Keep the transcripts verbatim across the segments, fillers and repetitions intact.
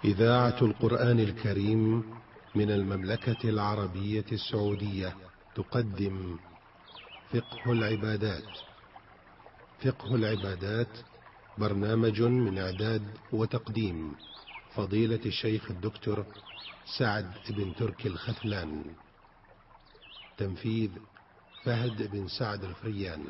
إذاعة القرآن الكريم من المملكة العربية السعودية تقدم فقه العبادات. فقه العبادات برنامج من إعداد وتقديم فضيلة الشيخ الدكتور سعد بن تركي الختلان. تنفيذ فهد بن سعد الفريان.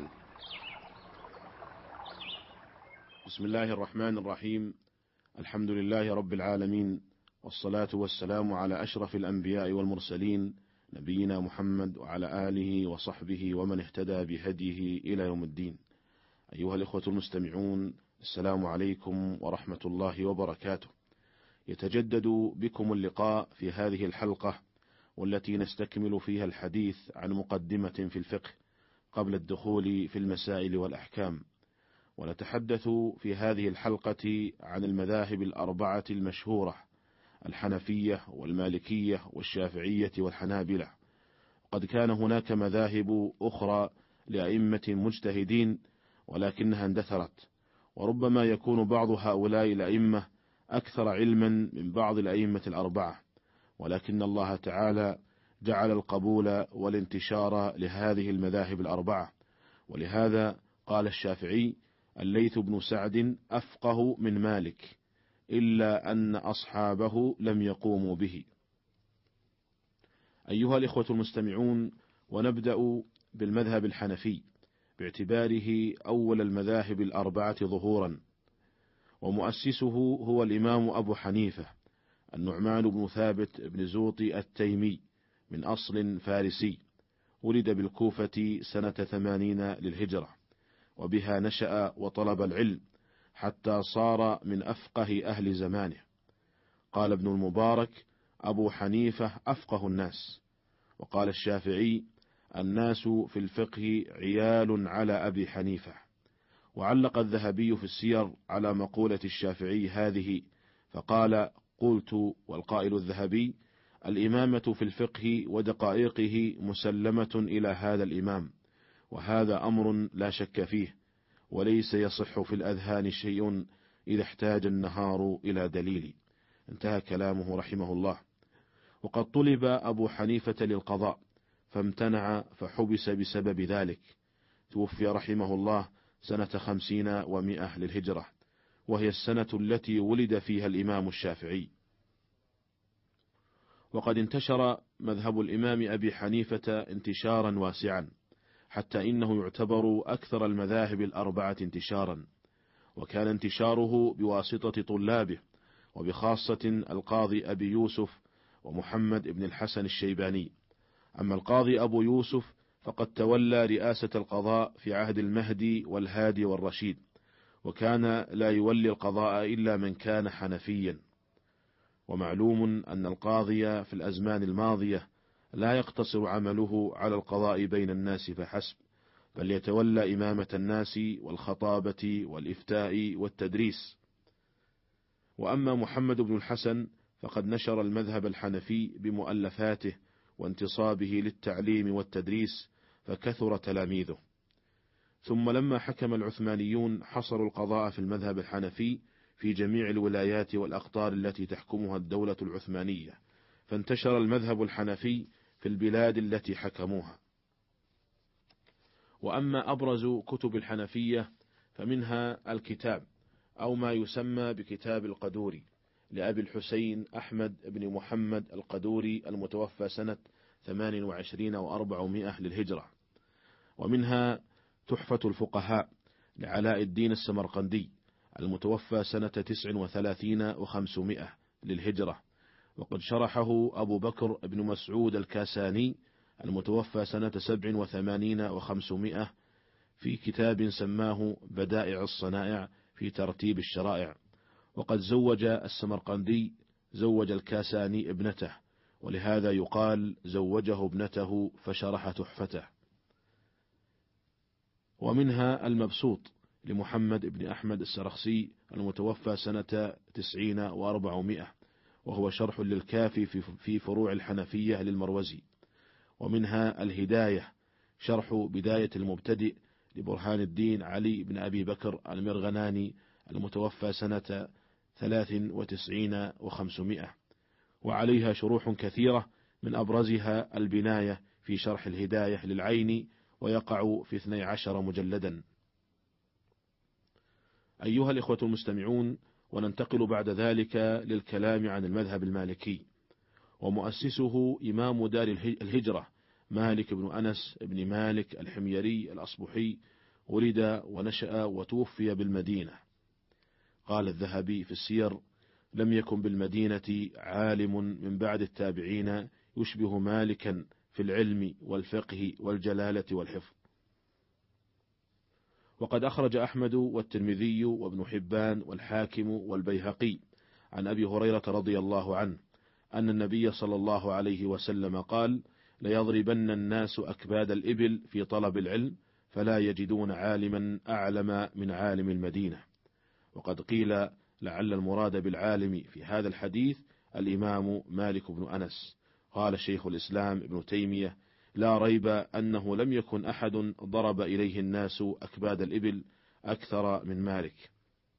بسم الله الرحمن الرحيم. الحمد لله رب العالمين، والصلاة والسلام على أشرف الأنبياء والمرسلين، نبينا محمد وعلى آله وصحبه ومن اهتدى بهديه إلى يوم الدين. أيها الإخوة المستمعون، السلام عليكم ورحمة الله وبركاته. يتجدد بكم اللقاء في هذه الحلقة، والتي نستكمل فيها الحديث عن مقدمة في الفقه قبل الدخول في المسائل والأحكام. ونتحدث في هذه الحلقة عن المذاهب الأربعة المشهورة: الحنفية والمالكية والشافعية والحنابلة. قد كان هناك مذاهب أخرى لأئمة مجتهدين، ولكنها اندثرت، وربما يكون بعض هؤلاء الأئمة أكثر علما من بعض الأئمة الأربعة، ولكن الله تعالى جعل القبول والانتشار لهذه المذاهب الأربعة. ولهذا قال الشافعي: الليث بن سعد أفقه من مالك، إلا أن أصحابه لم يقوموا به. أيها الإخوة المستمعون، ونبدأ بالمذهب الحنفي باعتباره أول المذاهب الأربعة ظهورا، ومؤسسه هو الإمام أبو حنيفة النعمان بن ثابت بن زوطي التيمي من أصل فارسي، ولد بالكوفة سنة ثمانين للهجرة، وبها نشأ وطلب العلم حتى صار من أفقه أهل زمانه. قال ابن المبارك: أبو حنيفة أفقه الناس. وقال الشافعي: الناس في الفقه عيال على أبي حنيفة. وعلق الذهبي في السير على مقولة الشافعي هذه فقال: قلت، والقائل الذهبي: الإمامة في الفقه ودقائقه مسلمة إلى هذا الإمام، وهذا أمر لا شك فيه، وليس يصح في الأذهان شيء إذا احتاج النهار إلى دليل. انتهى كلامه رحمه الله. وقد طلب أبو حنيفة للقضاء فامتنع فحبس بسبب ذلك. توفي رحمه الله سنة خمسين ومئة للهجرة، وهي السنة التي ولد فيها الإمام الشافعي. وقد انتشر مذهب الإمام أبي حنيفة انتشارا واسعا، حتى إنه يعتبر أكثر المذاهب الأربعة انتشارا، وكان انتشاره بواسطة طلابه، وبخاصة القاضي أبي يوسف ومحمد بن الحسن الشيباني. أما القاضي أبو يوسف فقد تولى رئاسة القضاء في عهد المهدي والهادي والرشيد، وكان لا يولي القضاء إلا من كان حنفيا. ومعلوم أن القاضي في الأزمان الماضية لا يقتصر عمله على القضاء بين الناس فحسب، بل يتولى إمامة الناس والخطابة والإفتاء والتدريس. وأما محمد بن الحسن فقد نشر المذهب الحنفي بمؤلفاته وانتصابه للتعليم والتدريس، فكثر تلاميذه. ثم لما حكم العثمانيون حصروا القضاء في المذهب الحنفي في جميع الولايات والأقطار التي تحكمها الدولة العثمانية، فانتشر المذهب الحنفي في البلاد التي حكموها. وأما أبرز كتب الحنفية فمنها الكتاب، أو ما يسمى بكتاب القدوري، لأبي الحسين أحمد بن محمد القدوري المتوفى سنة ثمان وعشرين وأربعمائة للهجرة. ومنها تحفة الفقهاء لعلاء الدين السمرقندي المتوفى سنة تسع وثلاثين وخمسمائة للهجرة، وقد شرحه أبو بكر بن مسعود الكاساني المتوفى سنة سبع وثمانين وخمسمائة في كتاب سماه بدائع الصنائع في ترتيب الشرائع. وقد زوج السمرقندي زوج الكاساني ابنته، ولهذا يقال زوجه ابنته فشرح تحفته. ومنها المبسوط لمحمد بن أحمد السرخسي المتوفى سنة تسعين وأربعمائة، وهو شرح للكافي في فروع الحنفية للمروزي. ومنها الهداية شرح بداية المبتدئ لبرهان الدين علي بن أبي بكر المرغناني المتوفى سنة ثلاث وتسعين وخمسمائة، وعليها شروح كثيرة، من أبرزها البناية في شرح الهداية للعين، ويقع في اثني عشر مجلدا. أيها الإخوة المستمعون، وننتقل بعد ذلك للكلام عن المذهب المالكي، ومؤسسه إمام دار الهجرة مالك بن أنس بن مالك الحميري الأصبحي، ولد ونشأ وتوفي بالمدينة. قال الذهبي في السير: لم يكن بالمدينة عالم من بعد التابعين يشبه مالكا في العلم والفقه والجلالة والحفظ. وقد أخرج أحمد والترمذي وابن حبان والحاكم والبيهقي عن أبي هريرة رضي الله عنه أن النبي صلى الله عليه وسلم قال: ليضربن الناس أكباد الإبل في طلب العلم، فلا يجدون عالما أعلم من عالم المدينة. وقد قيل لعل المراد بالعالم في هذا الحديث الإمام مالك بن أنس. قال شيخ الإسلام ابن تيمية: لا ريب أنه لم يكن أحد ضرب إليه الناس أكباد الإبل أكثر من مالك.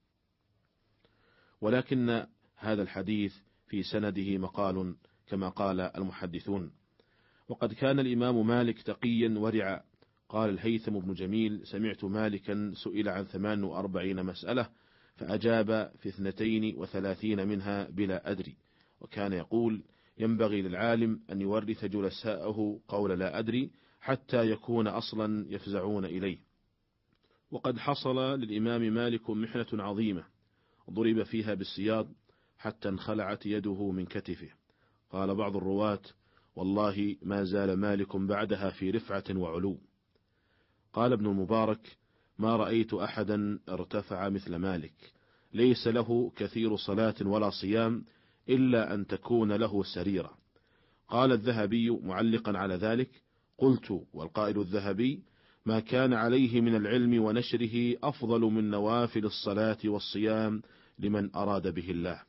ولكن هذا الحديث في سنده مقال كما قال المحدثون. وقد كان الإمام مالك تقيا ورعا. قال الهيثم بن جميل: سمعت مالكا سئل عن ثمان وأربعين مسألة فأجاب في اثنتين وثلاثين منها بلا أدري، وكان يقول: ينبغي للعالم أن يورث جلساءه قول لا أدري حتى يكون أصلا يفزعون إليه. وقد حصل للإمام مالك محنة عظيمة ضرب فيها بالسياط حتى انخلعت يده من كتفه. قال بعض الرواة: والله ما زال مالك بعدها في رفعة وعلو. قال ابن المبارك: ما رأيت أحدا ارتفع مثل مالك، ليس له كثير صلاة ولا صيام إلا أن تكون له سريرة. قال الذهبي معلقا على ذلك: قلت والقائل الذهبي: ما كان عليه من العلم ونشره أفضل من نوافل الصلاة والصيام لمن أراد به الله.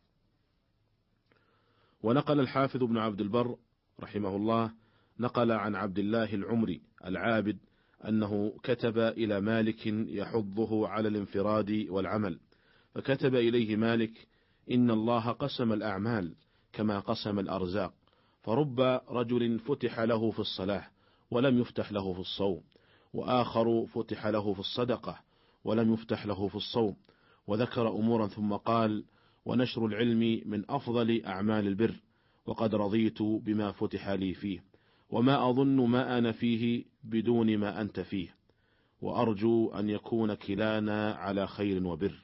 ونقل الحافظ ابن عبد البر رحمه الله نقل عن عبد الله العمري العابد أنه كتب إلى مالك يحضه على الانفراد والعمل، فكتب إليه مالك: إن الله قسم الأعمال كما قسم الأرزاق، فرب رجل فتح له في الصلاة ولم يفتح له في الصوم، وآخر فتح له في الصدقة ولم يفتح له في الصوم، وذكر أمورا ثم قال: ونشر العلم من أفضل أعمال البر، وقد رضيت بما فتح لي فيه، وما أظن ما أنا فيه بدون ما أنت فيه، وأرجو أن يكون كلانا على خير وبر.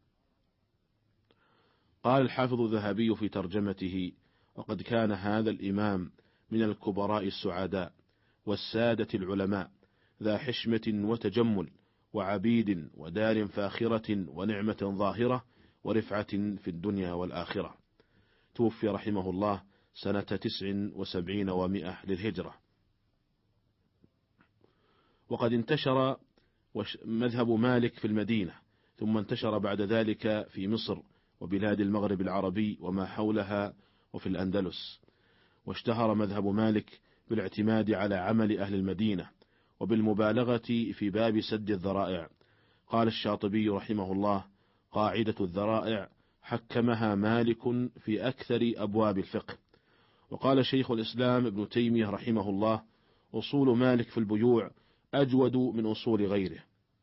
قال الحافظ الذهبي في ترجمته: وقد كان هذا الإمام من الكبراء السعداء والسادة العلماء، ذا حشمة وتجمل وعبيد ودار فاخرة ونعمة ظاهرة ورفعة في الدنيا والآخرة. توفي رحمه الله سنة تسع وسبعين ومائة للهجرة. وقد انتشر مذهب مالك في المدينة، ثم انتشر بعد ذلك في مصر وبلاد المغرب العربي وما حولها وفي الأندلس. واشتهر مذهب مالك بالاعتماد على عمل أهل المدينة وبالمبالغة في باب سد الذرائع. قال الشاطبي رحمه الله: قاعدة الذرائع حكمها مالك في أكثر أبواب الفقه. وقال شيخ الإسلام ابن تيمية رحمه الله: أصول مالك في البيوع أجود من أصول غيره،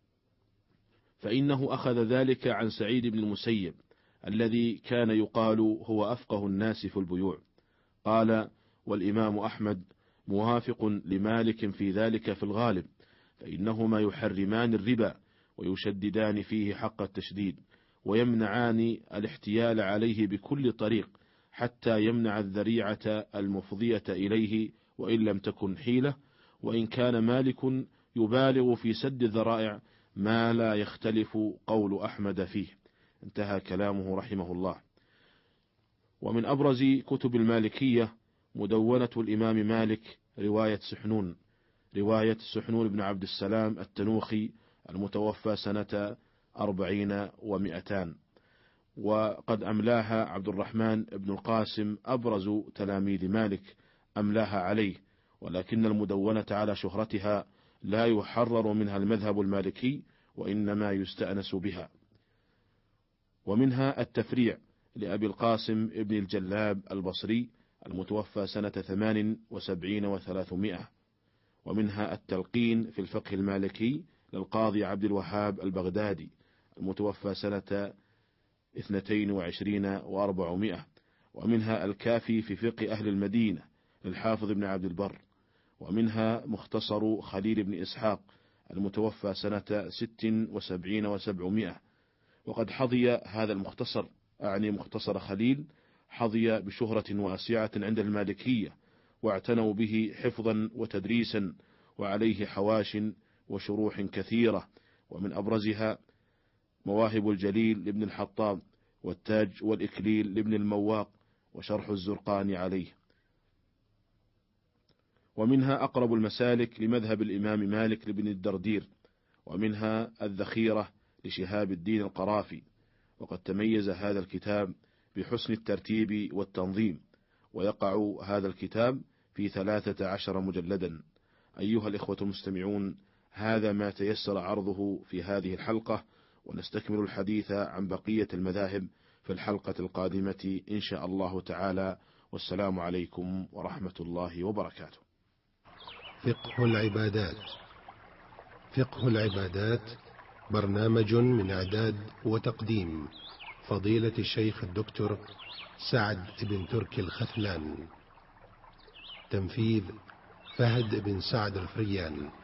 فإنه أخذ ذلك عن سعيد بن المسيب الذي كان يقال هو أفقه الناس في البيوع. قال: والإمام أحمد موافق لمالك في ذلك في الغالب، فإنهما يحرمان الربا ويشددان فيه حق التشديد، ويمنعان الاحتيال عليه بكل طريق حتى يمنع الذريعة المفضية إليه وإن لم تكن حيلة، وإن كان مالك يبالغ في سد الذرائع ما لا يختلف قول أحمد فيه. انتهى كلامه رحمه الله. ومن أبرز كتب المالكية مدونة الإمام مالك رواية سحنون رواية سحنون بن عبد السلام التنوخي المتوفى سنة أربعين ومئتان، وقد أملاها عبد الرحمن بن القاسم أبرز تلاميذ مالك أملاها عليه، ولكن المدونة على شهرتها لا يحرر منها المذهب المالكي وإنما يستأنس بها. ومنها التفريع لأبي القاسم ابن الجلاب البصري المتوفى سنة ثمان وسبعين وثلاثمائة. ومنها التلقين في الفقه المالكي للقاضي عبد الوهاب البغدادي المتوفى سنة اثنتين وعشرين وأربعمائة. ومنها الكافي في فقه أهل المدينة للحافظ ابن عبد البر. ومنها مختصر خليل بن إسحاق المتوفى سنة ست وسبعين وسبعمائة. وقد حظي هذا المختصر، أعني مختصر خليل، حظي بشهرة واسعة عند المالكية، واعتنوا به حفظا وتدريسا، وعليه حواش وشروح كثيرة، ومن أبرزها مواهب الجليل لابن الحطاب، والتاج والإكليل لابن المواق، وشرح الزرقاني عليه. ومنها أقرب المسالك لمذهب الإمام مالك لابن الدردير. ومنها الذخيرة لشهاب الدين القرافي. وقد تميز هذا الكتاب بحسن الترتيب والتنظيم، ويقع هذا الكتاب في ثلاثة عشر مجلدا. أيها الإخوة المستمعون، هذا ما تيسر عرضه في هذه الحلقة، ونستكمل الحديث عن بقية المذاهب في الحلقة القادمة إن شاء الله تعالى. والسلام عليكم ورحمة الله وبركاته. فقه العبادات. فقه العبادات برنامج من إعداد وتقديم فضيلة الشيخ الدكتور سعد بن تركي الخثلان. تنفيذ فهد بن سعد الفريان.